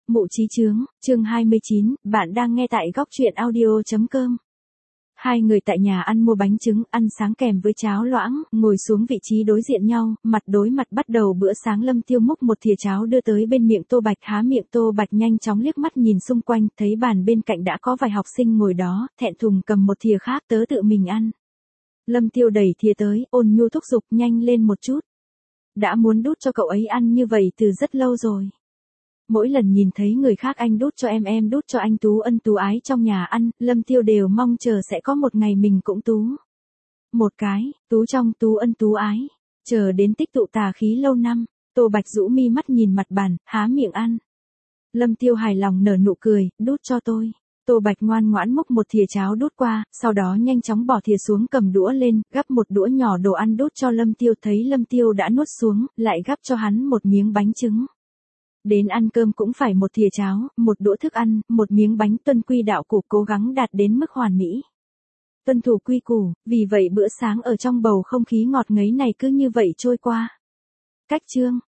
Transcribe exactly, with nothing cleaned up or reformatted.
Mụ Chí Chướng, chương hai mươi chín, bạn đang nghe tại góc truyện audio chấm com. Hai người tại nhà ăn mua bánh trứng, ăn sáng kèm với cháo loãng, ngồi xuống vị trí đối diện nhau, mặt đối mặt bắt đầu bữa sáng. Lâm Tiêu múc một thìa cháo đưa tới bên miệng Tô Bạch, há miệng. Tô Bạch nhanh chóng liếc mắt nhìn xung quanh, thấy bàn bên cạnh đã có vài học sinh ngồi đó, thẹn thùng cầm một thìa khác, tớ tự mình ăn. Lâm Tiêu đẩy thìa tới, ôn nhu thúc giục, nhanh lên một chút. Đã muốn đút cho cậu ấy ăn như vậy từ rất lâu rồi. Mỗi lần nhìn thấy người khác anh đút cho em em đút cho anh tú ân tú ái trong nhà ăn, Lâm Tiêu đều mong chờ sẽ có một ngày mình cũng tú. Một cái, tú trong tú ân tú ái, chờ đến tích tụ tà khí lâu năm. Tô Bạch rũ mi mắt nhìn mặt bàn, há miệng ăn. Lâm Tiêu hài lòng nở nụ cười, đút cho tôi. Tô Bạch ngoan ngoãn múc một thìa cháo đút qua, sau đó nhanh chóng bỏ thìa xuống, cầm đũa lên, gắp một đũa nhỏ đồ ăn đút cho Lâm Tiêu. Thấy Lâm Tiêu đã nuốt xuống, lại gắp cho hắn một miếng bánh trứng. Đến ăn cơm cũng phải một thìa cháo, một đũa thức ăn, một miếng bánh, tuân quy đạo củ, cố gắng đạt đến mức hoàn mỹ. Tuân thủ quy củ, vì vậy bữa sáng ở trong bầu không khí ngọt ngấy này cứ như vậy trôi qua. Cách chương,